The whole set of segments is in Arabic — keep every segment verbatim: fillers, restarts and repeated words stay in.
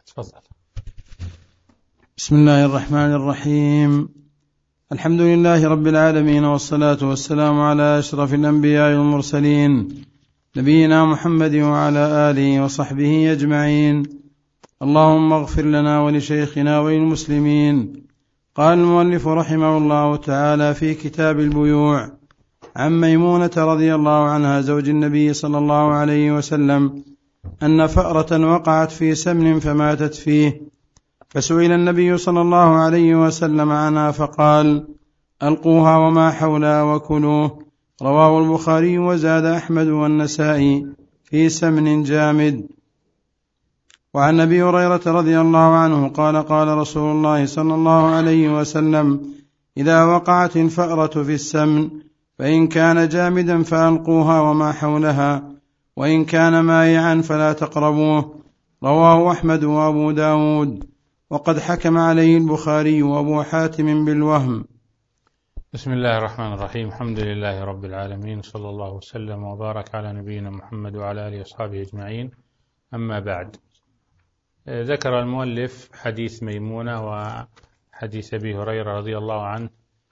تفضل. بسم الله الرحمن الرحيم. الحمد لله رب العالمين، والصلاة والسلام على أشرف الأنبياء والمرسلين، نبينا محمد وعلى آله وصحبه أجمعين. اللهم اغفر لنا ولشيخنا وللمسلمين. قال المؤلف رحمه الله تعالى في كتاب البيوع عن ميمونة رضي الله عنها زوج النبي صلى الله عليه وسلم أن فأرة وقعت في سمن فماتت فيه، فسئل النبي صلى الله عليه وسلم عنها فقال: ألقوها وما حولها وكلوه. رواه البخاري وزاد أحمد والنسائي في سمن جامد. وعن أبي هريرة رضي الله عنه قال: قال رسول الله صلى الله عليه وسلم: إذا وقعت الفأرة في السمن فإن كان جامدا فألقوها وما حولها، وإن كان مائعا فلا تقربوه. رواه أحمد وأبو داود، وقد حكم عليه البخاري وأبو حاتم بالوهم. بسم الله الرحمن الرحيم. الحمد لله رب العالمين، صلى الله وسلم وبارك على نبينا محمد وعلى آله وصحبه أجمعين. أما بعد، ذكر المؤلف حديث ميمونة وحديث أبي هريرة رضي الله عنه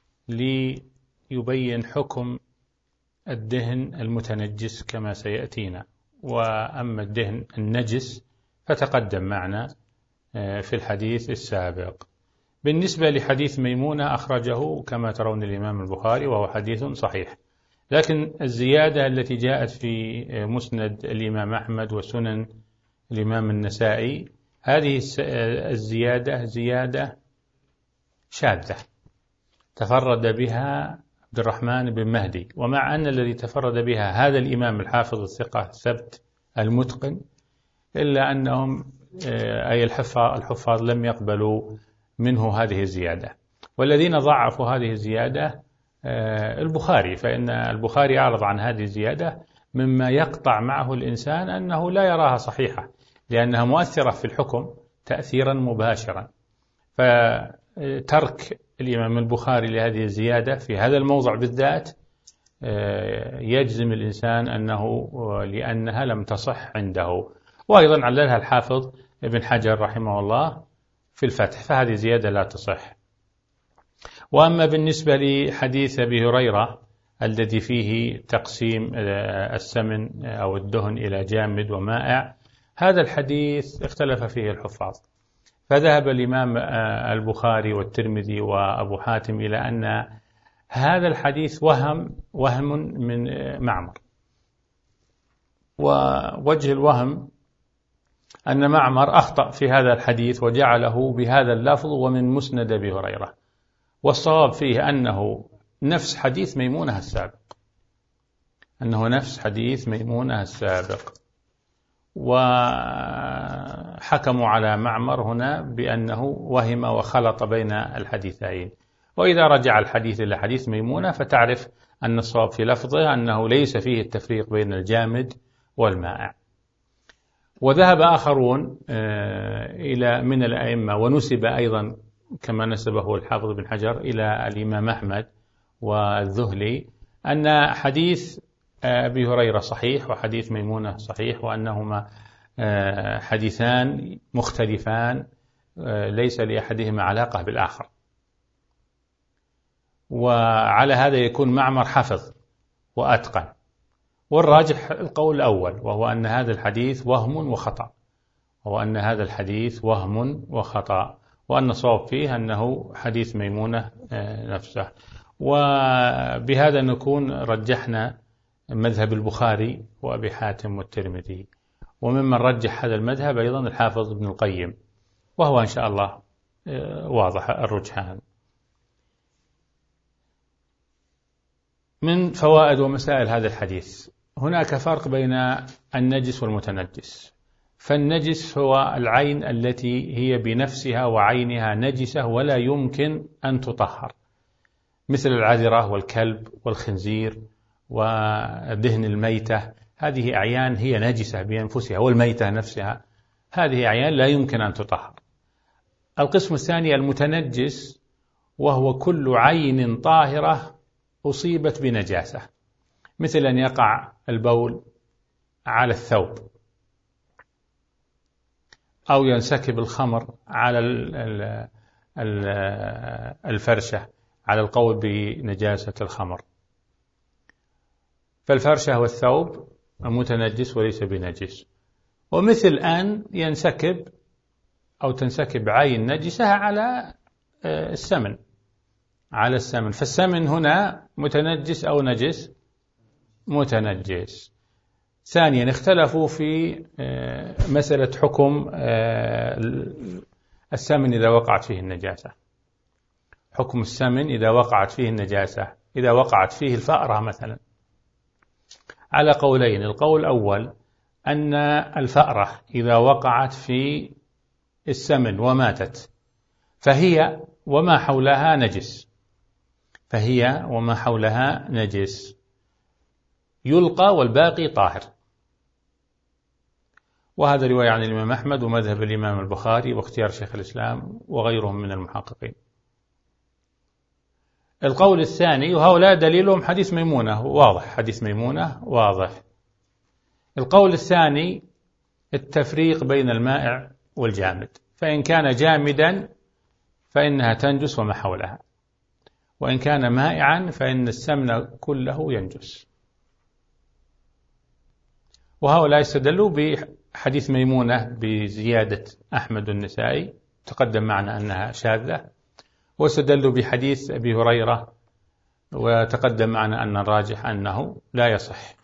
ليبين حكم الدهن المتنجس كما سيأتينا، وأما الدهن النجس فتقدم معنا في الحديث السابق. بالنسبة لحديث ميمونة أخرجه كما ترون الإمام البخاري وهو حديث صحيح، لكن الزيادة التي جاءت في مسند الإمام أحمد وسنن الإمام النسائي، هذه الزيادة زيادة شاذة تفرد بها عبد الرحمن بن مهدي، ومع أن الذي تفرد بها هذا الإمام الحافظ الثقة الثبت المتقن، إلا أنهم أي الحفاظ لم يقبلوا منه هذه الزيادة. والذين ضعفوا هذه الزيادة البخاري، فإن البخاري أعرض عن هذه الزيادة مما يقطع معه الإنسان أنه لا يراها صحيحة، لأنها مؤثرة في الحكم تأثيرا مباشرا. فترك الإمام البخاري لهذه الزيادة في هذا الموضع بالذات يجزم الإنسان أنه لأنها لم تصح عنده. وأيضا عللها الحافظ ابن حجر رحمه الله في الفتح، فهذه زيادة لا تصح. وأما بالنسبة لحديث أبي هريرة الذي فيه تقسيم السمن أو الدهن إلى جامد ومائع، هذا الحديث اختلف فيه الحفاظ، فذهب الإمام البخاري والترمذي وأبو حاتم إلى أن هذا الحديث وهم وهم من معمر. ووجه الوهم أن معمر أخطأ في هذا الحديث وجعله بهذا اللفظ ومن مسند أبي هريرة، والصواب فيه أنه نفس حديث ميمونة السابق، أنه نفس حديث ميمونة السابق. وحكموا على معمر هنا بأنه وهم وخلط بين الحديثين. وإذا رجع الحديث إلى حديث ميمونة فتعرف أن الصواب في لفظه أنه ليس فيه التفريق بين الجامد والمائع. وذهب آخرون إلى من الأئمة، ونسب أيضا كما نسبه الحافظ بن حجر إلى الإمام أحمد والذهلي، أن حديث أبي هريرة صحيح وحديث ميمونة صحيح، وأنهما حديثان مختلفان ليس لأحدهما علاقة بالآخر. وعلى هذا يكون معمر حفظ وأتقن. والراجح القول الأول، وهو أن هذا الحديث وهم وخطأ، وهو أن هذا الحديث وهم وخطأ، وأن الصواب فيه أنه حديث ميمونة نفسه. وبهذا نكون رجحنا مذهب البخاري وأبي حاتم والترمذي. وممن رجح هذا المذهب أيضا الحافظ ابن القيم، وهو إن شاء الله واضح الرجحان. من فوائد ومسائل هذا الحديث، هناك فرق بين النجس والمتنجس. فالنجس هو العين التي هي بنفسها وعينها نجسة ولا يمكن أن تطهر، مثل العذرة والكلب والخنزير ودهن الميتة، هذه أعيان هي نجسة بأنفسها، والميتة نفسها هذه أعيان لا يمكن أن تطهر. القسم الثاني المتنجس، وهو كل عين طاهرة أصيبت بنجاسة، مثل أن يقع البول على الثوب أو ينسكب الخمر على الفرشة على القول بنجاسة الخمر. فالفرشة والثوب متنجس وليس بنجس. ومثل أن ينسكب أو تنسكب عين نجسة على السمن على السمن فالسمن هنا متنجس أو نجس؟ متنجس. ثانيا اختلفوا في مسألة حكم السمن إذا وقعت فيه النجاسة. حكم السمن إذا وقعت فيه النجاسة، إذا وقعت فيه الفأرة مثلا، على قولين. القول الأول أن الفأرة إذا وقعت في السمن وماتت فهي وما حولها نجس، فهي وما حولها نجس يلقى والباقي طاهر. وهذا رواية عن الإمام أحمد ومذهب الإمام البخاري واختيار شيخ الإسلام وغيرهم من المحققين. القول الثاني، وهؤلاء دليلهم حديث ميمونة واضح، حديث ميمونة واضح. القول الثاني التفريق بين المائع والجامد، فإن كان جامدا فإنها تنجس وما حولها، وإن كان مائعا فإن السمن كله ينجس. وهؤلاء استدلوا بحديث ميمونة بزيادة أحمد النسائي تقدم معنا أنها شاذة، واستدلوا بحديث أبي هريرة وتقدم معنا أن الراجح أنه لا يصح.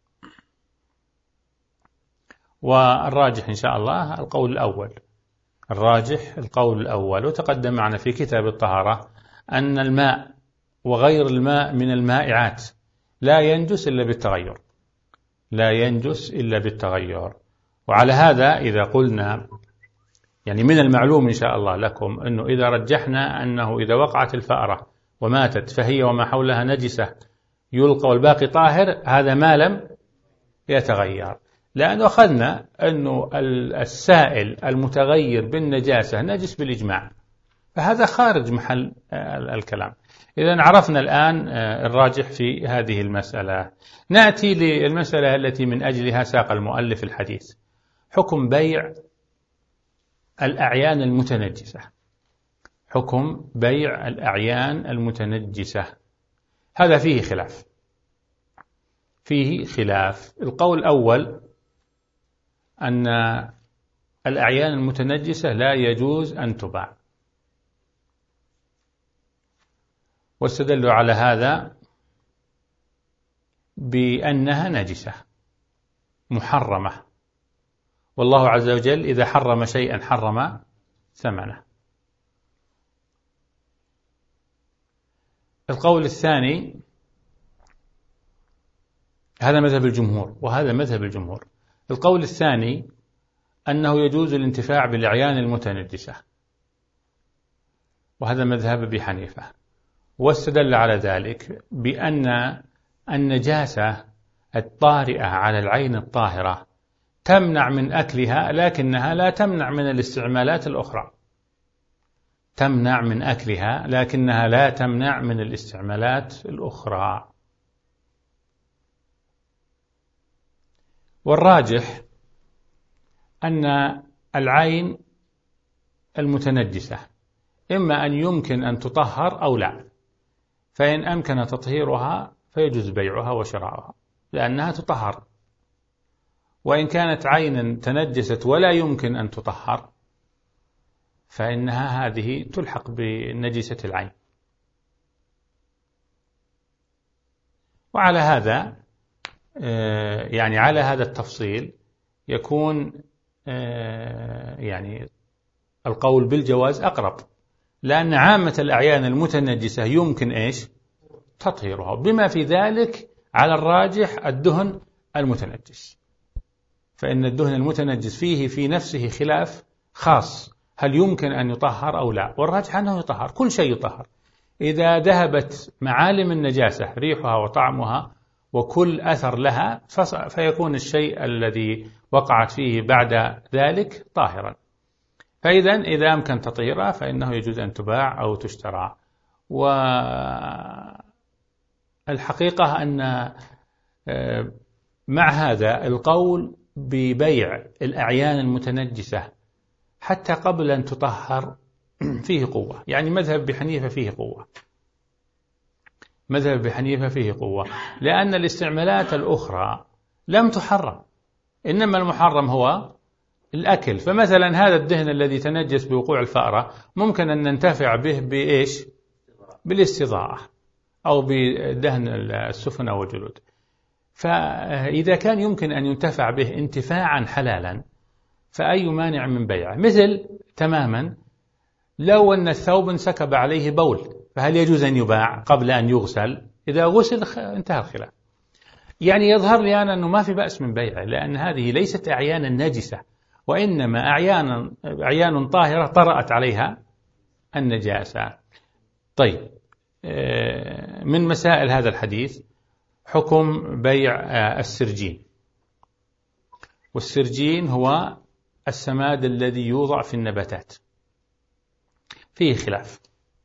والراجح إن شاء الله القول الأول، الراجح القول الأول. وتقدم معنا في كتاب الطهارة أن الماء وغير الماء من المائعات لا ينجس إلا بالتغير، لا ينجس إلا بالتغير. وعلى هذا إذا قلنا يعني من المعلوم إن شاء الله لكم أنه إذا رجحنا أنه إذا وقعت الفأرة وماتت فهي وما حولها نجسة يلقى والباقي طاهر، هذا ما لم يتغير. لأنه أخذنا أنه السائل المتغير بالنجاسة نجس بالإجماع، فهذا خارج محل الكلام. إذن عرفنا الآن الراجح في هذه المسألة. نأتي للمسألة التي من أجلها ساق المؤلف الحديث، حكم بيع الأعيان المتنجسة. حكم بيع الأعيان المتنجسة هذا فيه خلاف، فيه خلاف. القول الأول أن الأعيان المتنجسة لا يجوز أن تباع، واستدلوا على هذا بأنها نجسة محرمة، والله عز وجل إذا حرم شيئا حرم ثمنه. القول الثاني هذا مذهب الجمهور وهذا مذهب الجمهور. القول الثاني أنه يجوز الانتفاع بالأعيان المتنجسة، وهذا مذهب أبي حنيفة. واستدل على ذلك بأن النجاسة الطارئة على العين الطاهرة تمنع من أكلها، لكنها لا تمنع من الاستعمالات الأخرى. تمنع من أكلها لكنها لا تمنع من الاستعمالات الأخرى. والراجح أن العين المتنجسة إما أن يمكن أن تطهر أو لا، فإن أمكن تطهيرها فيجوز بيعها وشراؤها لأنها تطهر. وإن كانت عينا تنجست ولا يمكن أن تطهر فإنها هذه تلحق بنجسة العين. وعلى هذا يعني على هذا التفصيل يكون يعني القول بالجواز أقرب، لأن عامة الأعيان المتنجسة يمكن إيش تطهيرها، بما في ذلك على الراجح الدهن المتنجس، فإن الدهن المتنجس فيه في نفسه خلاف خاص، هل يمكن أن يطهر أو لا؟ والراجح أنه يطهر، كل شيء يطهر إذا ذهبت معالم النجاسة ريحها وطعمها وكل أثر لها فيكون الشيء الذي وقعت فيه بعد ذلك طاهرا. فإذا إذا أمكن تطهيرها فإنه يجوز أن تباع أو تشترى. والحقيقة أن مع هذا القول ببيع الأعيان المتنجسة حتى قبل أن تطهر فيه قوة. يعني مذهب أبي حنيفة فيه قوة، مذهب أبي حنيفة فيه قوة، لأن الاستعمالات الأخرى لم تحرم، إنما المحرم هو الأكل. فمثلا هذا الدهن الذي تنجس بوقوع الفأرة ممكن أن ننتفع به بإيش؟ بالاستضاءة أو بدهن السفن والجلود. فإذا كان يمكن أن ينتفع به انتفاعا حلالا فأي مانع من بيعه؟ مثل تماما لو أن الثوب انسكب عليه بول، فهل يجوز أن يباع قبل أن يغسل؟ إذا غسل انتهى الخلاف. يعني يظهر لي أنا أنه ما في بأس من بيعه، لأن هذه ليست أعيانا نجسة، وإنما أعيانا أعيان طاهرة طرأت عليها النجاسة. طيب، من مسائل هذا الحديث حكم بيع السرجين. والسرجين هو السماد الذي يوضع في النباتات، فيه خلاف.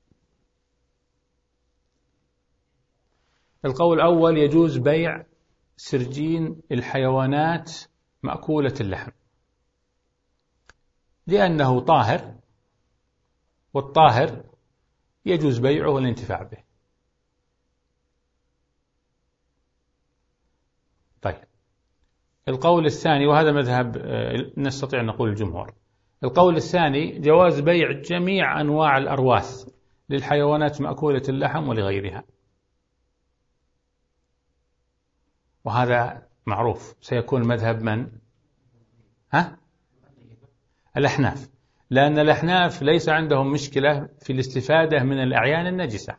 القول الأول يجوز بيع سرجين الحيوانات مأكولة اللحم، لأنه طاهر، والطاهر يجوز بيعه والانتفاع به. طيب، القول الثاني، وهذا مذهب نستطيع أن نقول الجمهور، القول الثاني جواز بيع جميع أنواع الأرواث للحيوانات مأكولة اللحم ولغيرها، وهذا معروف سيكون مذهب من؟ ها؟ الأحناف، لأن الأحناف ليس عندهم مشكلة في الاستفادة من الأعيان النجسة،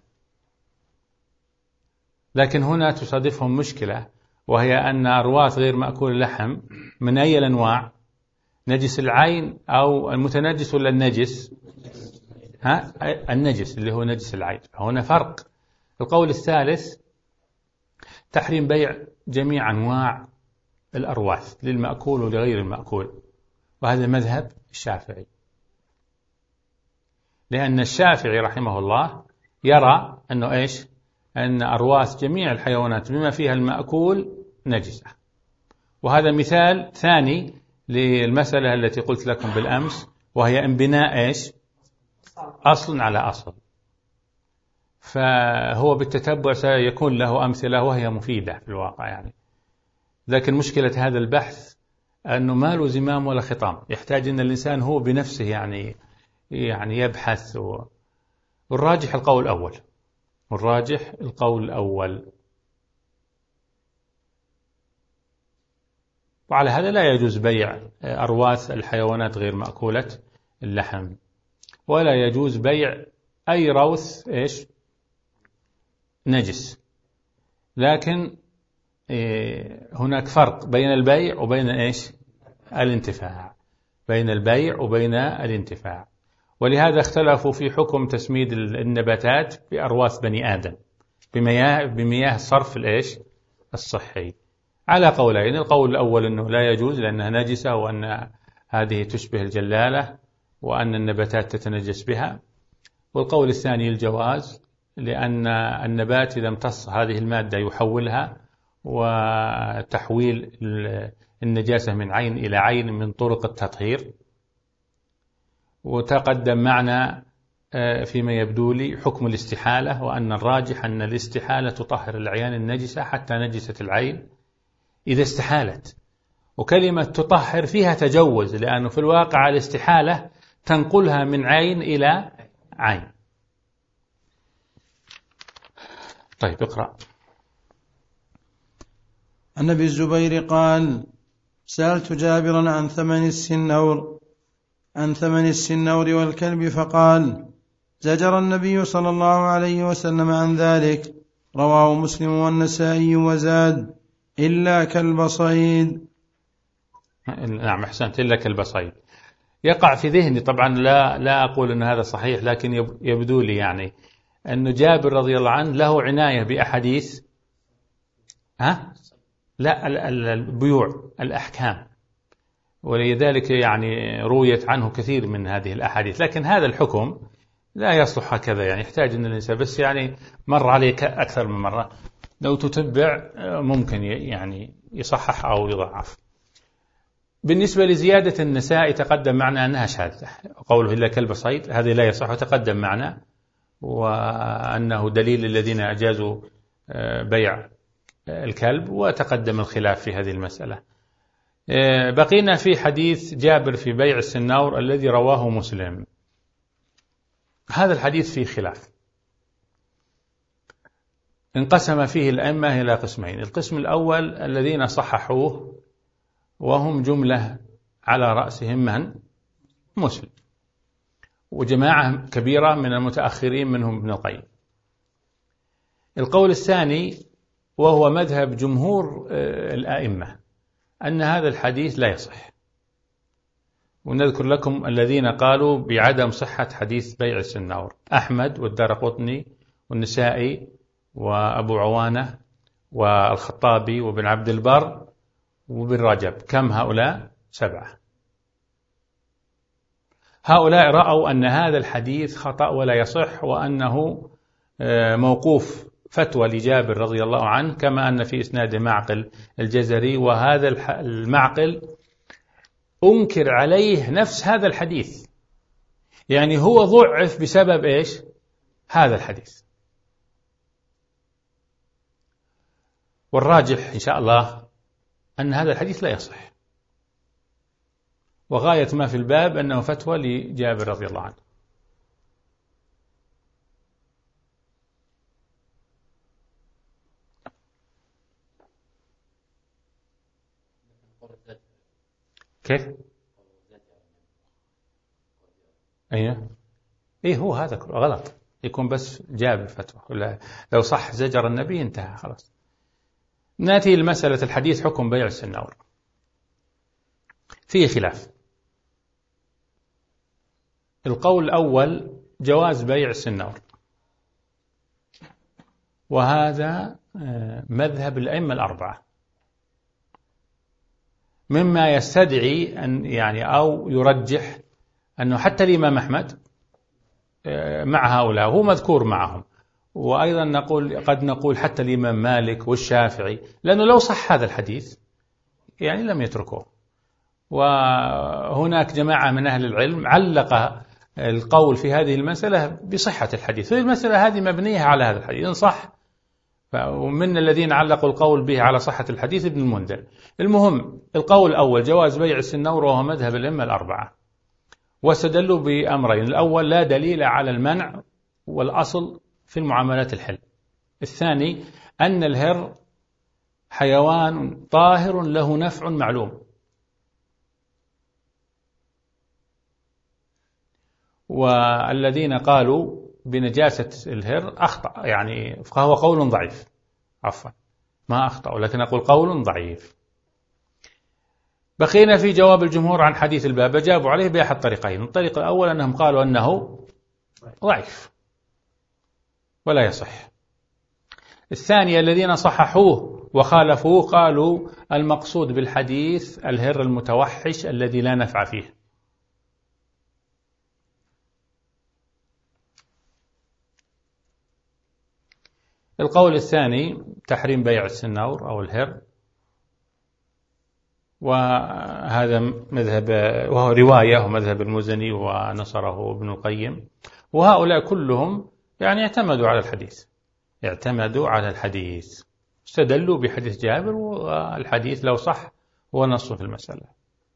لكن هنا تصادفهم مشكلة، وهي أن أرواث غير مأكول اللحم من أي الأنواع؟ نجس العين أو المتنجس ولا النجس؟ ها؟ النجس اللي هو نجس العين. هنا فرق. القول الثالث تحريم بيع جميع أنواع الأرواث للمأكول ولغير المأكول، وهذا مذهب الشافعي، لأن الشافعي رحمه الله يرى أنه إيش؟ أن أرواث جميع الحيوانات بما فيها المأكول نجسة. وهذا مثال ثاني للمسألة التي قلت لكم بالأمس، وهي انبناء إيش؟ أصل على أصل. فهو بالتتبع سيكون له أمثلة وهي مفيدة في الواقع يعني. لكن مشكلة هذا البحث أنه ما له زمام ولا خطام، يحتاج أن الإنسان هو بنفسه يعني يعني يبحث. والراجح القول الأول، والراجح القول الأول. وعلى هذا لا يجوز بيع أرواث الحيوانات غير مأكولة اللحم، ولا يجوز بيع أي روث إيش؟ نجس. لكن هناك فرق بين البيع وبين إيش؟ الانتفاع، بين البيع وبين الانتفاع. ولهذا اختلفوا في حكم تسميد النباتات بأرواث بني آدم بمياه, بمياه الصرف الإيش؟ الصحي، على قولين. القول الأول أنه لا يجوز لأنها نجسة، وأن هذه تشبه الجلالة، وأن النباتات تتنجس بها. والقول الثاني الجواز، لأن النبات إذا امتص هذه المادة يحولها، وتحويل النجاسة من عين إلى عين من طرق التطهير. وتقدم معنا فيما يبدو لي حكم الاستحالة، وأن الراجح أن الاستحالة تطهر العيان النجسة حتى نجسة العين إذا استحالت. وكلمة تطهر فيها تجوز، لأنه في الواقع الاستحالة تنقلها من عين إلى عين. طيب، اقرأ. عن أبي الزبير قال: سألت جابرا عن ثمن السنور عن ثمن السنور والكلب، فقال: زجر النبي صلى الله عليه وسلم عن ذلك. رواه مسلم والنسائي وزاد: إلا كلب صيد. نعم، أحسنت، إلا كلب صيد. يقع في ذهني طبعا، لا لا أقول أن هذا صحيح، لكن يبدو لي يعني أن جابر رضي الله عنه له عناية بأحاديث ها لا البيوع الأحكام، ولذلك يعني رويت عنه كثير من هذه الأحاديث. لكن هذا الحكم لا يصلح هكذا، يعني يحتاج أن الإنسان بس يعني مر عليك أكثر من مرة، لو تتبع ممكن يعني يصحح أو يضعف. بالنسبة لزيادة النساء تقدم معنا أنها شاذة، قوله إلا كلب صيد هذه لا يصح وتقدم معنا، وأنه دليل الذين أجازوا بيع الكلب، وتقدم الخلاف في هذه المسألة. بقينا في حديث جابر في بيع السنور الذي رواه مسلم. هذا الحديث فيه خلاف، انقسم فيه الأئمة إلى قسمين. القسم الأول الذين صححوه وهم جملة على رأسهم من؟ مسلم، وجماعة كبيرة من المتأخرين منهم ابن القيم. القول الثاني وهو مذهب جمهور الأئمة أن هذا الحديث لا يصح، ونذكر لكم الذين قالوا بعدم صحة حديث بيع السنور: أحمد والدارقطني والنسائي وأبو عوانة والخطابي وابن عبد البر وابن رجب. كم هؤلاء؟ سبعة. هؤلاء رأوا أن هذا الحديث خطأ ولا يصح، وأنه موقوف فتوى لجابر رضي الله عنه، كما أن في إسناد معقل الجزري، وهذا المعقل أنكر عليه نفس هذا الحديث، يعني هو ضعف بسبب إيش؟ هذا الحديث. والراجح إن شاء الله أن هذا الحديث لا يصح، وغاية ما في الباب أنه فتوى لجابر رضي الله عنه. كيف؟ أيه؟ إيه هو هذا غلط، يكون بس جابر فتوى، لو صح زجر النبي انتهى خلاص. نأتي لمسألة الحديث حكم بيع السنور. فيه خلاف. القول الأول جواز بيع السنور، وهذا مذهب الأئمة الأربعة، مما يستدعي أن يعني أو يرجح أنه حتى الإمام أحمد مع هؤلاء، هو مذكور معهم، وأيضا نقول قد نقول حتى الإمام مالك والشافعي، لأنه لو صح هذا الحديث يعني لم يتركوه. وهناك جماعة من أهل العلم علق القول في هذه المسألة بصحة الحديث، هذه المسألة هذه مبنية على هذا الحديث إن صح، ومن الذين علقوا القول به على صحة الحديث ابن المنذر. المهم القول الأول جواز بيع السنور، وهو مذهب الأئمة الأربعة، واستدلوا بأمرين: الأول لا دليل على المنع والأصل في المعاملات الحل، الثاني أن الهر حيوان طاهر له نفع معلوم. والذين قالوا بنجاسة الهر أخطأ، يعني فهو قول ضعيف، عفوا ما أخطأ، لكن أقول قول ضعيف. بقينا في جواب الجمهور عن حديث الباب، جابوا عليه بأحد طريقين. الطريق الأول أنهم قالوا أنه ضعيف ولا يصح. الثانية الذين صححوه وخالفوه قالوا المقصود بالحديث الهر المتوحش الذي لا نفع فيه. القول الثاني تحريم بيع السنور أو الهر، وهذا مذهب وهو رواية ومذهب المزني ونصره ابن القيم، وهؤلاء كلهم يعني اعتمدوا على الحديث اعتمدوا على الحديث استدلوا بحديث جابر، والحديث لو صح هو نص في المسألة.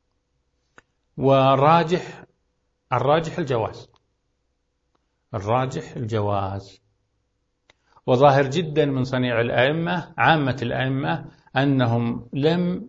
والراجح الراجح الجواز الراجح الجواز وظاهر جدا من صنيع الأئمة عامة الأئمة أنهم لم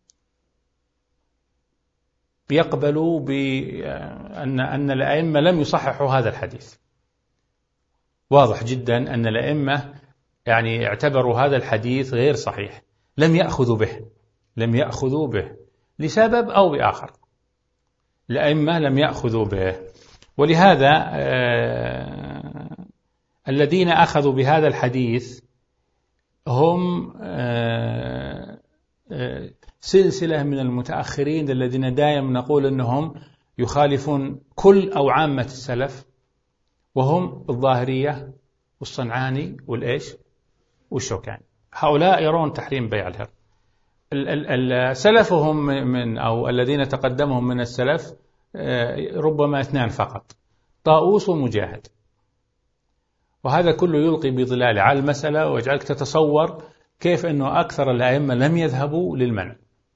يقبلوا بأن أن الأئمة لم يصححوا هذا الحديث. واضح جدا أن الأئمة يعني اعتبروا هذا الحديث غير صحيح، لم يأخذوا به لم يأخذوا به لسبب أو بآخر، الأئمة لم يأخذوا به. ولهذا آه الذين أخذوا بهذا الحديث هم آه آه سلسلة من المتأخرين الذين دائما نقول أنهم يخالفون كل أو عامة السلف، وهم الظاهرية والصنعاني والإيش والشوكاني. هؤلاء يرون تحريم بيع الهر، سلفهم من أو الذين تقدمهم من السلف ربما اثنان فقط، طاووس ومجاهد، وهذا كله يلقي بظلاله على المسألة ويجعلك تتصور كيف أنه أكثر الأئمة لم يذهبوا للمنع.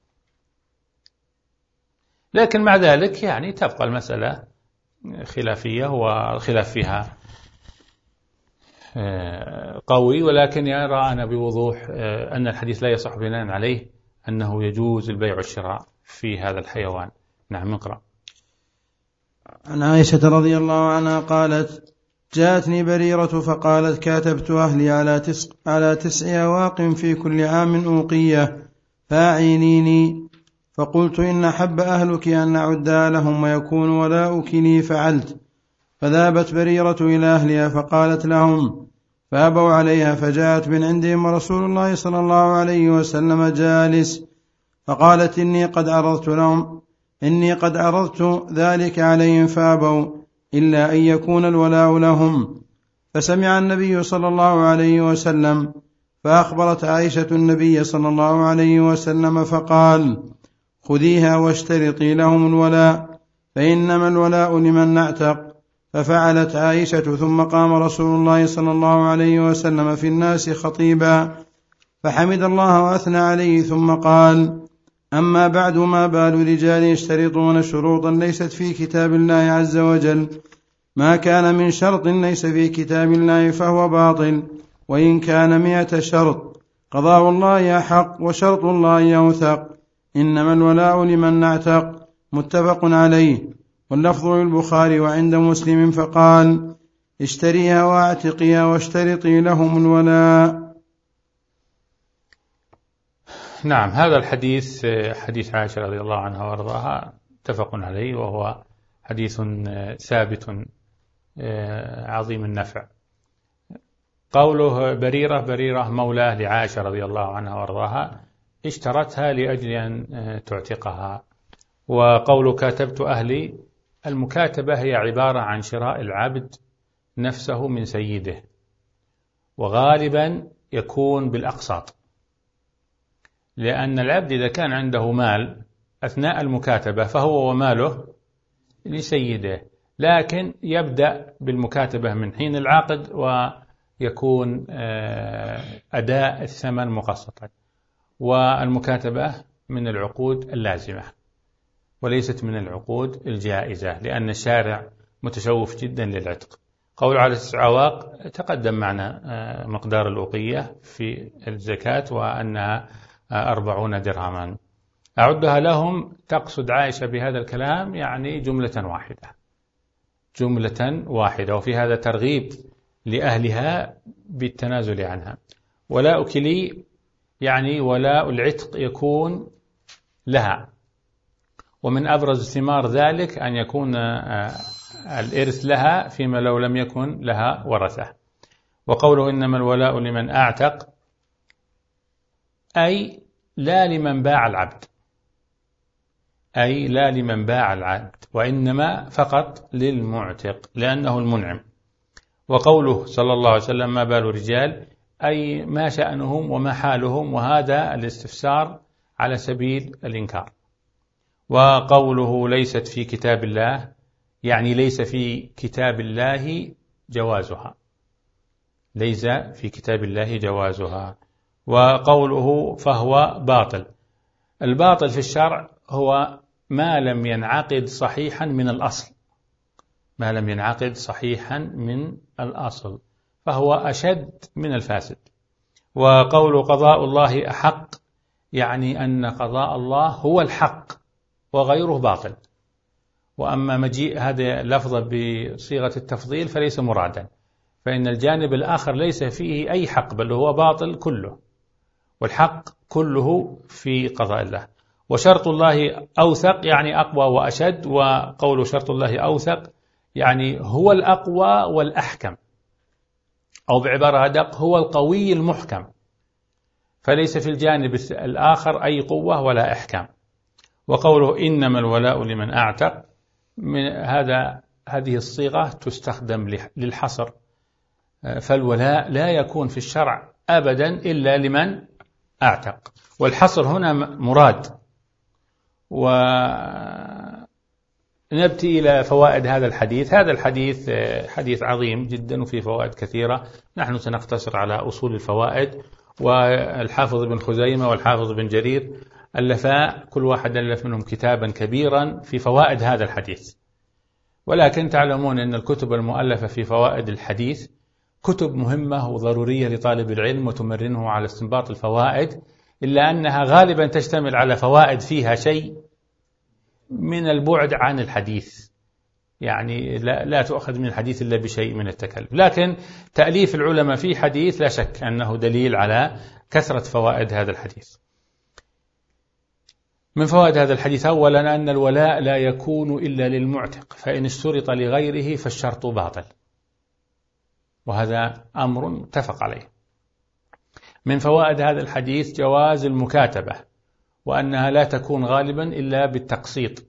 لكن مع ذلك يعني تبقى المسألة خلافية والخلاف فيها قوي، ولكن يرى أنا بوضوح أن الحديث لا يصح بناء عليه أنه يجوز البيع والشراء في هذا الحيوان. نعم، اقرأ. عن عائشة رضي الله عنها قالت: جاءتني بريرة فقالت: كاتبت أهلي على تسع, على تسع أواق في كل عام أوقية فأعينيني. فقلت: إن حب أهلك أن أعدها لهم ويكون ولاؤك لي فعلت. فذهبت بريرة إلى أهلها فقالت لهم فأبوا عليها، فجاءت من عندهم رسول الله صلى الله عليه وسلم جالس، فقالت: إني قد عرضت لهم إني قد عرضت ذلك عليهم فأبوا إلا أن يكون الولاء لهم. فسمع النبي صلى الله عليه وسلم، فأخبرت عائشة النبي صلى الله عليه وسلم فقال: خذيها واشترطي لهم الولاء، فإنما الولاء لمن نعتق. ففعلت عائشة، ثم قام رسول الله صلى الله عليه وسلم في الناس خطيبا فحمد الله وأثنى عليه، ثم قال: أما بعد، ما بال رجال يشترطون شروطا ليست في كتاب الله عز وجل؟ ما كان من شرط ليس في كتاب الله فهو باطل، وإن كان مئة شرط. قضاء الله أحق وشرط الله أوثق، إنما الولاء لمن نعتق. متفق عليه، واللفظ للبخاري وعند مسلم فقال: اشتريها واعتقيها واشترطي لهم الولاء. نعم، هذا الحديث حديث عائشة رضي الله عنها وارضاها متفق عليه، وهو حديث ثابت عظيم النفع. قوله بريرة، بريرة مولاه لعائشة رضي الله عنها وارضاها، اشترتها لأجل أن تعتقها. وقول كاتبت أهلي، المكاتبة هي عبارة عن شراء العبد نفسه من سيده، وغالبا يكون بالأقساط، لأن العبد إذا كان عنده مال أثناء المكاتبة فهو وماله لسيده، لكن يبدأ بالمكاتبة من حين العقد ويكون أداء الثمن مقسطا. والمكاتبة من العقود اللازمة وليست من العقود الجائزة، لأن الشارع متشوف جدا للعتق. قول على تسع أواق تقدم معنا مقدار الأوقية في الزكاة وأنها أربعون درهما. أعدها لهم، تقصد عائشة بهذا الكلام يعني جملة واحدة جملة واحدة وفي هذا ترغيب لأهلها بالتنازل عنها. ولاؤك لي يعني ولاء العتق يكون لها، ومن أبرز ثمار ذلك أن يكون الإرث لها فيما لو لم يكن لها ورثة. وقوله إنما الولاء لمن أعتق، أي لا لمن باع العبد أي لا لمن باع العبد وإنما فقط للمعتق لأنه المنعم. وقوله صلى الله عليه وسلم ما بال رجال، أي ما شأنهم وما حالهم، وهذا الاستفسار على سبيل الإنكار. وقوله ليست في كتاب الله، يعني ليس في كتاب الله جوازها ليس في كتاب الله جوازها. وقوله فهو باطل، الباطل في الشرع هو ما لم ينعقد صحيحا من الأصل ما لم ينعقد صحيحا من الأصل فهو أشد من الفاسد. وقول قضاء الله أحق، يعني أن قضاء الله هو الحق وغيره باطل. وأما مجيء هذا اللفظ بصيغة التفضيل فليس مرادا، فإن الجانب الآخر ليس فيه أي حق، بل هو باطل كله، والحق كله في قضاء الله. وشرط الله أوثق يعني أقوى وأشد، وقول شرط الله أوثق يعني هو الأقوى والأحكم، أو بعبارة أدق هو القوي المحكم، فليس في الجانب الآخر أي قوة ولا إحكام. وقوله إنما الولاء لمن أعتق، من هذا هذه الصيغة تستخدم للحصر، فالولاء لا يكون في الشرع أبدا إلا لمن أعتق. والحصر هنا مراد. ونبتي إلى فوائد هذا الحديث. هذا الحديث حديث عظيم جدا وفيه فوائد كثيرة، نحن سنقتصر على أصول الفوائد. والحافظ بن خزيمة والحافظ بن جرير ألفا، كل واحد ألف منهم كتابا كبيرا في فوائد هذا الحديث. ولكن تعلمون أن الكتب المؤلفة في فوائد الحديث كتب مهمة وضرورية لطالب العلم وتمرنه على استنباط الفوائد، إلا أنها غالبا تشتمل على فوائد فيها شيء من البعد عن الحديث، يعني لا, لا تؤخذ من الحديث إلا بشيء من التكلف. لكن تأليف العلماء في حديث لا شك أنه دليل على كثرة فوائد هذا الحديث. من فوائد هذا الحديث أولا أن الولاء لا يكون إلا للمعتق، فإن اشترط لغيره فالشرط باطل، وهذا أمر متفق عليه. من فوائد هذا الحديث جواز المكاتبة، وأنها لا تكون غالبا إلا بالتقسيط.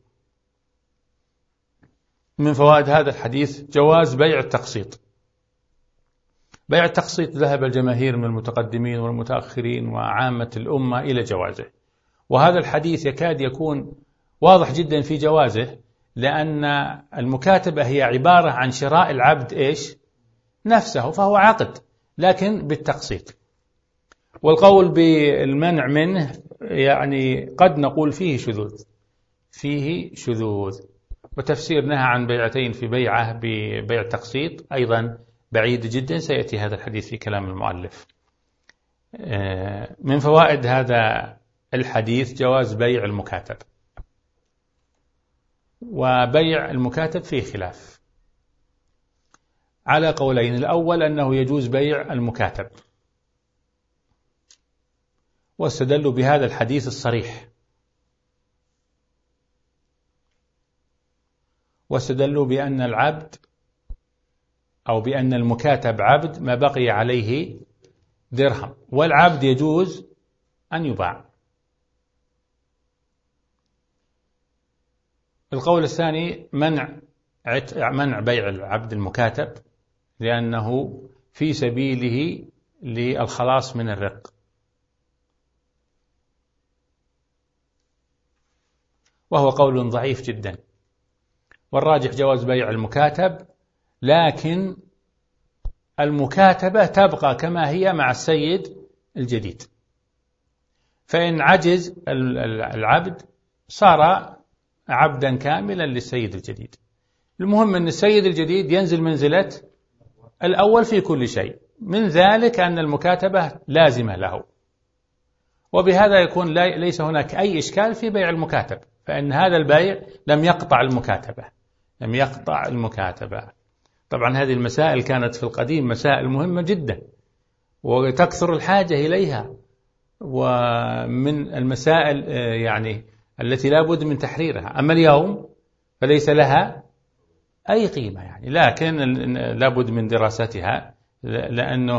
من فوائد هذا الحديث جواز بيع التقسيط. بيع التقسيط ذهب الجماهير من المتقدمين والمتأخرين وعامة الأمة إلى جوازه، وهذا الحديث يكاد يكون واضح جدا في جوازه، لأن المكاتبة هي عبارة عن شراء العبد إيش؟ نفسه، فهو عقد لكن بالتقسيط. والقول بالمنع منه يعني قد نقول فيه شذوذ، فيه شذوذ. وتفسير نهى عن بيعتين في بيعة ببيع تقسيط أيضا بعيد جدا، سيأتي هذا الحديث في كلام المؤلف. من فوائد هذا الحديث جواز بيع المكاتب، وبيع المكاتب فيه خلاف على قولين. الأول أنه يجوز بيع المكاتب، واستدلوا بهذا الحديث الصريح، واستدلوا بأن العبد أو بأن المكاتب عبد ما بقي عليه درهم، والعبد يجوز أن يباع. القول الثاني منع منع بيع العبد المكاتب، لأنه في سبيله للخلاص من الرق. وهو قول ضعيف جدا، والراجح جواز بيع المكاتب، لكن المكاتبة تبقى كما هي مع السيد الجديد. فإن عجز العبد صار عبدا كاملا للسيد الجديد. المهم أن السيد الجديد ينزل منزلة الأول في كل شيء، من ذلك أن المكاتبة لازمة له، وبهذا يكون ليس هناك أي إشكال في بيع المكاتب، فإن هذا البيع لم يقطع المكاتبة لم يقطع المكاتبة. طبعا هذه المسائل كانت في القديم مسائل مهمة جدا وتكثر الحاجة إليها، ومن المسائل يعني التي لا بد من تحريرها. أما اليوم فليس لها أي قيمة يعني، لكن لا بد من دراستها، لأنه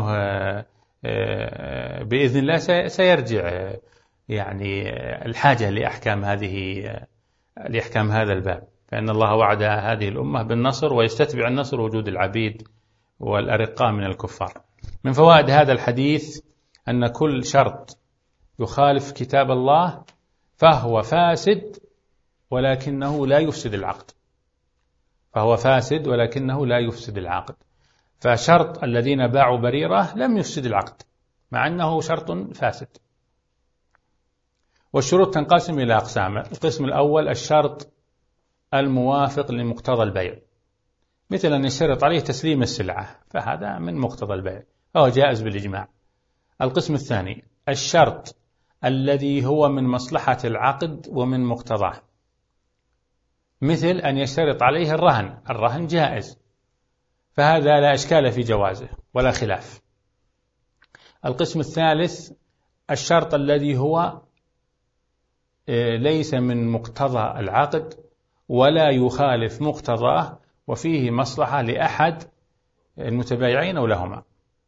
بإذن الله سيرجع يعني الحاجة لأحكام هذه لأحكام هذا الباب، فإن الله وعد هذه الأمة بالنصر، ويستتبع النصر وجود العبيد والأرقاء من الكفار. من فوائد هذا الحديث أن كل شرط يخالف كتاب الله فهو فاسد ولكنه لا يفسد العقد، فهو فاسد ولكنه لا يفسد العقد. فشرط الذين باعوا بريرة لم يفسد العقد مع أنه شرط فاسد. والشروط تنقسم إلى أقسام. القسم الأول الشرط الموافق لمقتضى البيع، مثل أن يشترط عليه تسليم السلعة، فهذا من مقتضى البيع، فهو جائز بالإجماع. القسم الثاني الشرط الذي هو من مصلحة العقد ومن مقتضاه، مثل أن يشترط عليه الرهن، الرهن جائز، فهذا لا إشكال في جوازه ولا خلاف. القسم الثالث الشرط الذي هو ليس من مقتضى العقد ولا يخالف مقتضاه وفيه مصلحة لأحد المتبايعين أو لهما،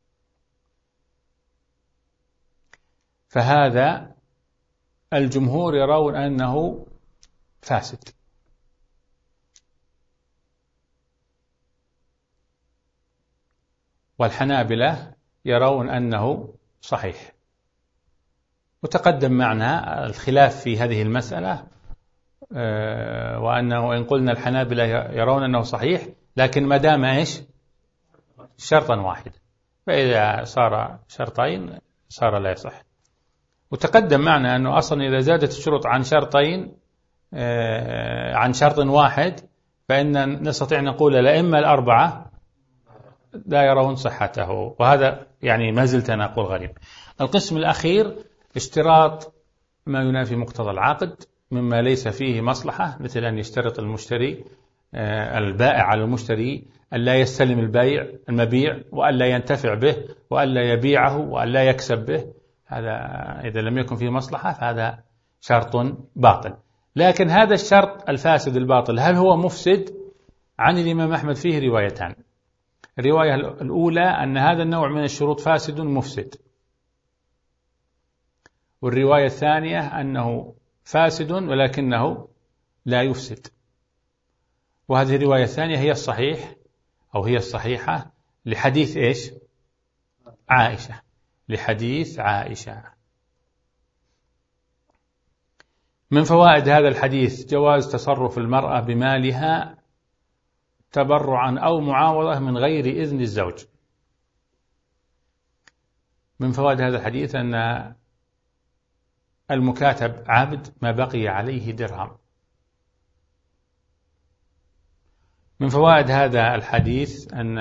فهذا الجمهور يرون أنه فاسد، والحنابلة يرون أنه صحيح. وتقدم معنا الخلاف في هذه المسألة، وأنه وإن قلنا الحنابلة يرون أنه صحيح، لكن ما دام إيش شرطا واحد، فإذا صار شرطين صار لا يصح. وتقدم معنا أنه أصلا إذا زادت الشروط عن شرطين عن شرط واحد فإن نستطيع نقول الأئمة الأربعة لا يرون صحته، وهذا يعني ما زلت أنا أقول غريب. القسم الأخير اشتراط ما ينافي مقتضى العقد مما ليس فيه مصلحة، مثل أن يشترط المشتري البائع على المشتري أن لا يستلم البيع المبيع وأن لا ينتفع به وأن لا يبيعه وأن لا يكسب به، هذا إذا لم يكن فيه مصلحة فهذا شرط باطل. لكن هذا الشرط الفاسد الباطل هل هو مفسد؟ عن الإمام أحمد فيه روايتان. الرواية الأولى أن هذا النوع من الشروط فاسد مفسد، والرواية الثانية أنه فاسد ولكنه لا يفسد، وهذه الرواية الثانية هي الصحيح أو هي الصحيحة لحديث إيش؟ عائشة، لحديث عائشة. من فوائد هذا الحديث جواز تصرف المرأة بمالها تبرعا أو معاوضة من غير إذن الزوج. من فوائد هذا الحديث أن المكاتب عبد ما بقي عليه درهم. من فوائد هذا الحديث أن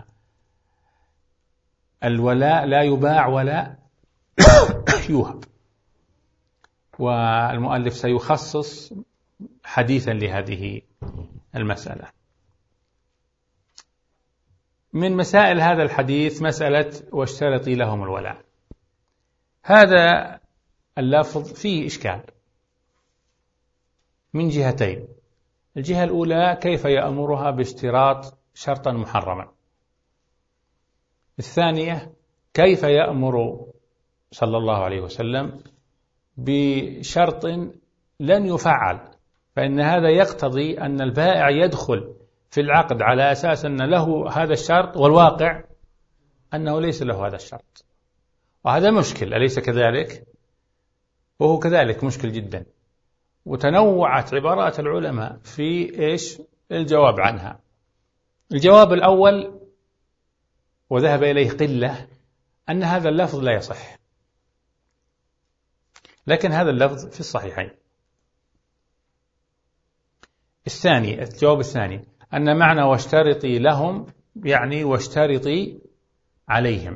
الولاء لا يباع ولا يوهب، والمؤلف سيخصص حديثا لهذه المسألة. من مسائل هذا الحديث مسألة واشترطي لهم الولاء. هذا اللفظ فيه إشكال من جهتين. الجهة الأولى كيف يأمرها باشتراط شرطا محرما، الثانية كيف يأمر صلى الله عليه وسلم بشرط لن يفعل، فإن هذا يقتضي أن البائع يدخل في العقد على أساس أن له هذا الشرط، والواقع أنه ليس له هذا الشرط، وهذا مشكل أليس كذلك؟ وهو كذلك مشكل جدا. وتنوعت عبارات العلماء في إيش الجواب عنها. الجواب الأول وذهب إليه قلة أن هذا اللفظ لا يصح، لكن هذا اللفظ في الصحيحين. الثاني الجواب الثاني أن معنى واشترطي لهم يعني واشترطي عليهم،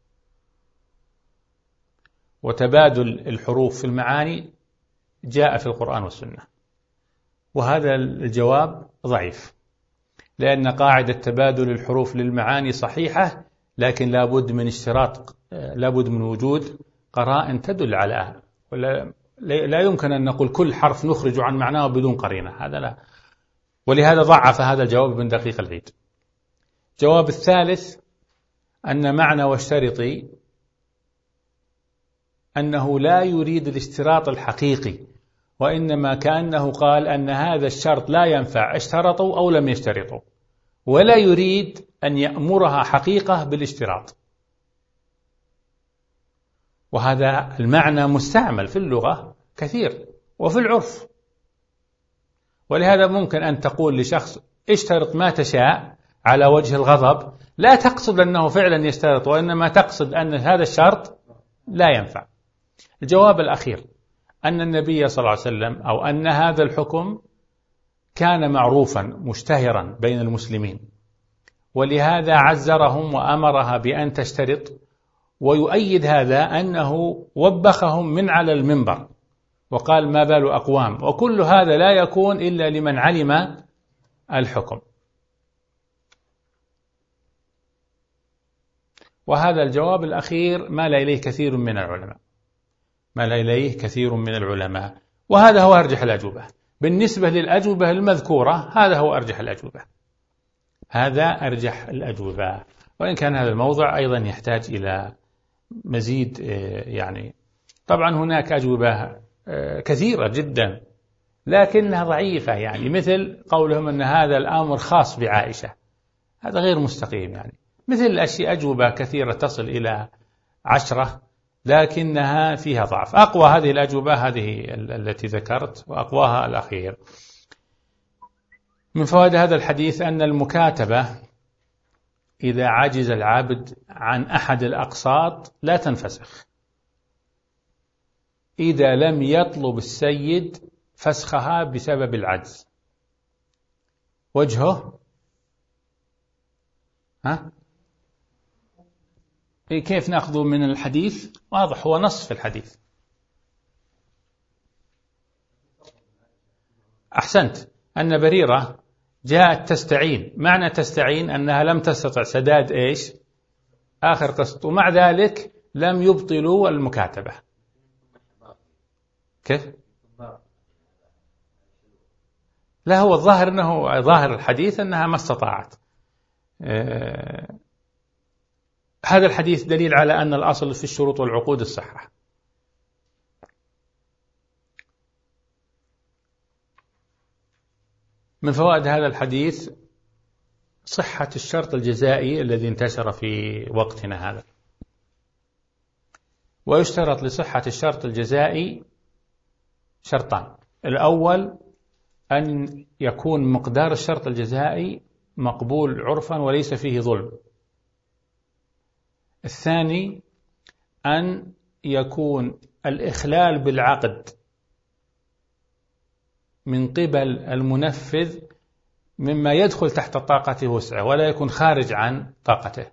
وتبادل الحروف في المعاني جاء في القرآن والسنة، وهذا الجواب ضعيف، لأن قاعدة تبادل الحروف للمعاني صحيحة، لكن لابد من اشتراط، لابد من وجود قرائن تدل على، ولا لا يمكن أن نقول كل حرف نخرج عن معناه بدون قرينة، هذا لا. ولهذا ضعف هذا الجواب ابن دقيق العيد. الجواب الثالث أن معنى واشترطي أنه لا يريد الاشتراط الحقيقي، وإنما كأنه قال أن هذا الشرط لا ينفع اشترطوا أو لم يشترطوا، ولا يريد أن يأمرها حقيقة بالاشتراط. وهذا المعنى مستعمل في اللغة كثير وفي العرف، ولهذا ممكن أن تقول لشخص اشترط ما تشاء على وجه الغضب، لا تقصد أنه فعلا يشترط، وإنما تقصد أن هذا الشرط لا ينفع. الجواب الأخير أن النبي صلى الله عليه وسلم أو أن هذا الحكم كان معروفا مشتهرا بين المسلمين، ولهذا عزرهم وأمرها بأن تشترط، ويؤيد هذا أنه وبخهم من على المنبر وقال ما بال أقوام، وكل هذا لا يكون إلا لمن علم الحكم. وهذا الجواب الأخير مال إليه كثير من العلماء، مال إليه كثير من العلماء، وهذا هو أرجح الأجوبة. بالنسبة للأجوبة المذكورة هذا هو أرجح الأجوبة، هذا أرجح الأجوبة، وإن كان هذا الموضع أيضا يحتاج إلى مزيد، يعني طبعا هناك أجوبة كثيرة جدا لكنها ضعيفة، يعني مثل قولهم أن هذا الأمر خاص بعائشة، هذا غير مستقيم، يعني مثل الأشياء أجوبة كثيرة تصل إلى عشرة لكنها فيها ضعف. أقوى هذه الأجوبة هذه التي ذكرت، وأقواها الأخير. من فوائد هذا الحديث أن المكاتبة إذا عجز العبد عن أحد الأقساط لا تنفسخ إذا لم يطلب السيد فسخها بسبب العجز. وجهه ها؟ كيف نأخذه من الحديث؟ واضح، هو نص في الحديث. أحسنت، أن بريرة جاءت تستعين. معنى تستعين أنها لم تستطع سداد إيش؟ آخر قسط، ومع ذلك لم يبطلوا المكاتبة. كيف؟ لا، هو الظاهر أنه ظاهر الحديث أنها ما استطاعت. أه هذا الحديث دليل على أن الأصل في الشروط والعقود الصحة. من فوائد هذا الحديث صحة الشرط الجزائي الذي انتشر في وقتنا هذا. ويشترط لصحة الشرط الجزائي شرطان: الأول أن يكون مقدار الشرط الجزائي مقبول عرفا وليس فيه ظلم. الثاني أن يكون الإخلال بالعقد من قبل المنفذ مما يدخل تحت طاقته وسعه ولا يكون خارج عن طاقته.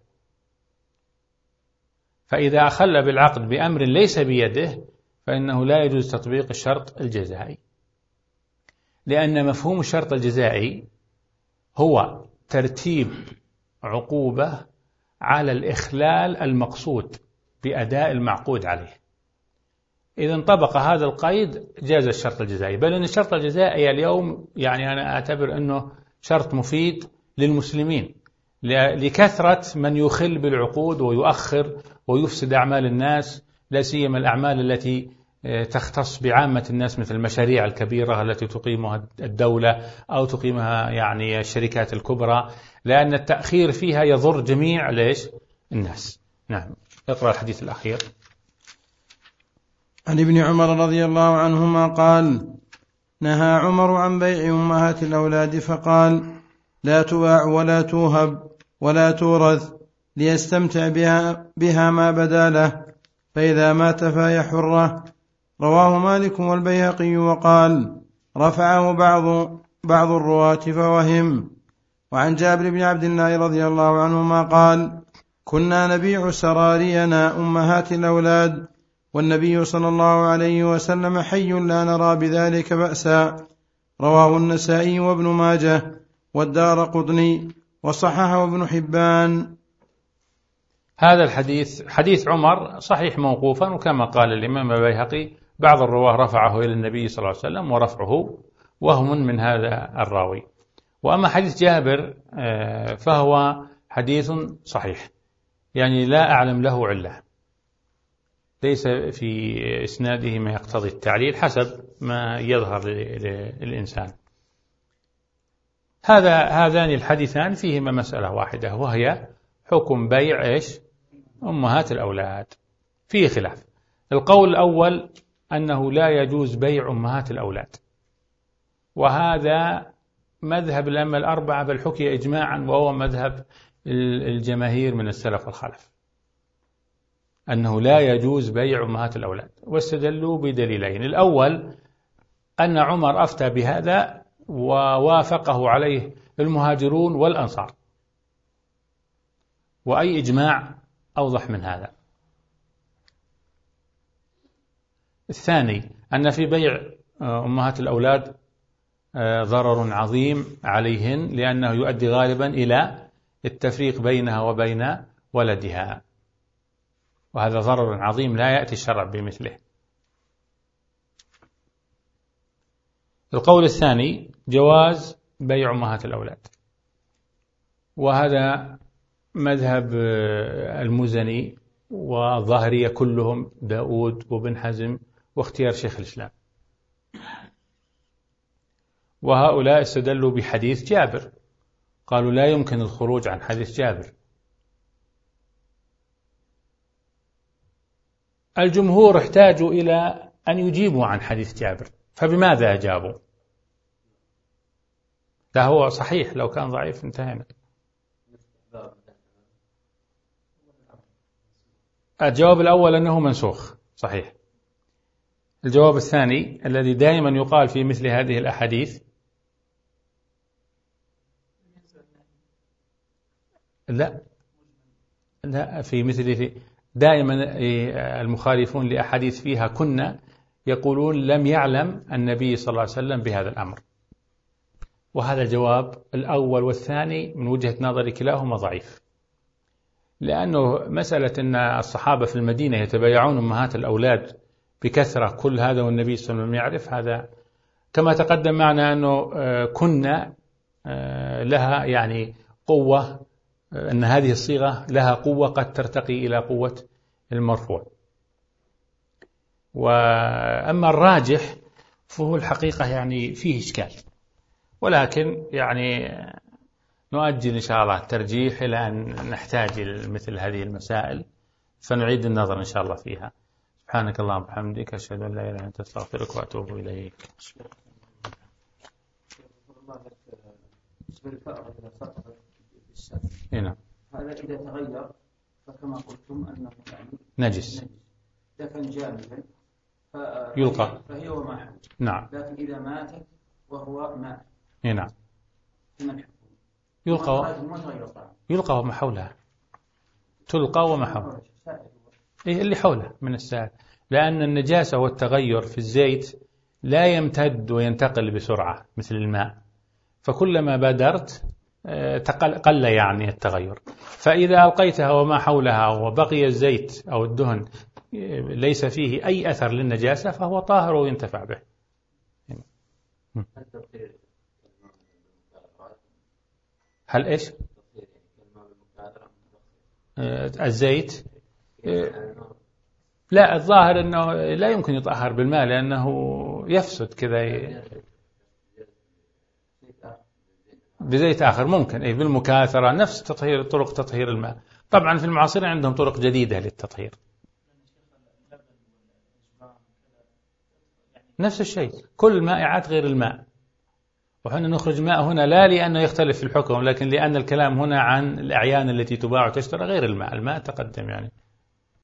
فإذا أخل بالعقد بأمر ليس بيده فإنه لا يجوز تطبيق الشرط الجزائي، لأن مفهوم الشرط الجزائي هو ترتيب عقوبة على الإخلال المقصود بأداء المعقود عليه. إذا انطبق هذا القيد جاز الشرط الجزائي، بل أن الشرط الجزائي اليوم يعني أنا أعتبر أنه شرط مفيد للمسلمين لكثرة من يخل بالعقود ويؤخر ويفسد أعمال الناس، لا سيما الأعمال التي تختص بعامة الناس مثل المشاريع الكبيرة التي تقيمها الدولة أو تقيمها يعني الشركات الكبرى، لأن التأخير فيها يضر جميع ليش الناس. نعم، اقرأ الحديث الأخير. عن ابن عمر رضي الله عنهما قال: نهى عمر عن بيع أمهات الأولاد فقال: لا تباع ولا توهب ولا تورث ليستمتع بها, بها ما بدا له، فإذا مات فهي حرة. رواه مالك والبيهقي وقال: رفعه بعض بعض الرواة فوهم. وعن جابر بن عبد الله رضي الله عنهما قال: كنا نبيع سرارينا أمهات الأولاد والنبي صلى الله عليه وسلم حي لا نرى بذلك بأسا. رواه النسائي وابن ماجه والدارقطني وصححه ابن حبان. هذا الحديث حديث عمر صحيح موقوفا، وكما قال الإمام البيهقي بعض الرواه رفعه إلى النبي صلى الله عليه وسلم، ورفعه وهم من هذا الراوي. وأما حديث جابر فهو حديث صحيح، يعني لا أعلم له علة، ليس في إسناده ما يقتضي التعليل حسب ما يظهر للإنسان. هذا هذان الحديثان فيهما مسألة واحدة، وهي حكم بيع إيش؟ أمهات الأولاد. فيه خلاف. القول الأول أنه لا يجوز بيع أمهات الأولاد، وهذا مذهب الأئمة الأربعة، بل حكي إجماعا، وهو مذهب الجماهير من السلف والخلف، أنه لا يجوز بيع أمهات الأولاد. واستدلوا بدليلين: الأول أن عمر أفتى بهذا ووافقه عليه المهاجرون والأنصار، وأي إجماع أوضح من هذا. الثاني أن في بيع أمهات الأولاد ضرر عظيم عليهن، لأنه يؤدي غالبا إلى التفريق بينها وبين ولدها، وهذا ضرر عظيم لا يأتي الشرع بمثله. القول الثاني جواز بيع أمهات الأولاد، وهذا مذهب المزني والظاهرية كلهم، داود وابن حزم، واختيار شيخ الإسلام. وهؤلاء استدلوا بحديث جابر، قالوا لا يمكن الخروج عن حديث جابر. الجمهور احتاجوا إلى أن يجيبوا عن حديث جابر، فبماذا أجابوا؟ لا هو صحيح، لو كان ضعيف انتهينا. الجواب الأول أنه منسوخ، صحيح. الجواب الثاني الذي دائما يقال في مثل هذه الأحاديث، لا لا في مثل دائما المخالفون لأحاديث فيها كنا يقولون لم يعلم النبي صلى الله عليه وسلم بهذا الأمر، وهذا الجواب الأول والثاني من وجهة نظري كلاهما ضعيف، لأنه مسألة أن الصحابة في المدينة يتبايعون أمهات الأولاد بكثرة، كل هذا والنبي صلى الله عليه وسلم يعرف هذا. كما تقدم معنا أنه كنا لها يعني قوة، أن هذه الصيغة لها قوة قد ترتقي إلى قوة المرفوع. وأما الراجح فهو الحقيقة يعني فيه إشكال، ولكن يعني نؤجل إن شاء الله الترجيح إلى أن نحتاج مثل هذه المسائل، فنعيد النظر إن شاء الله فيها. سبحانك اللهم وبحمدك، أشهد أن لا إله إلا أنت، أستغفرك وأتوب إليك. هنا هذا إذا تغير فكما قلتم أنه يعني نجس، إذا كان جامدا يلقى فهي وما، نعم. لكن إذا ماتت وهو ماء، نعم، يلقى يلقى وما حولها، تلقى وما حولها، إيه اللي حولها من السائل، لأن النجاسة والتغير في الزيت لا يمتد وينتقل بسرعة مثل الماء، فكلما بادرت قل يعني التغير. فإذا ألقيتها وما حولها وبقي الزيت أو الدهن ليس فيه أي أثر للنجاسة فهو طاهر وينتفع به. هل إيش؟ الزيت لا، الظاهر أنه لا يمكن يطهر بالماء لأنه يفسد كذا بزيت آخر، ممكن أي بالمكاثرة، نفس تطهير طرق تطهير الماء. طبعا في المعاصرين عندهم طرق جديدة للتطهير، نفس الشيء، كل المائعات غير الماء. وحنا نخرج ماء هنا لا لأنه يختلف في الحكم، لكن لأن الكلام هنا عن الأعيان التي تباع وتشترى غير الماء، الماء تقدم يعني.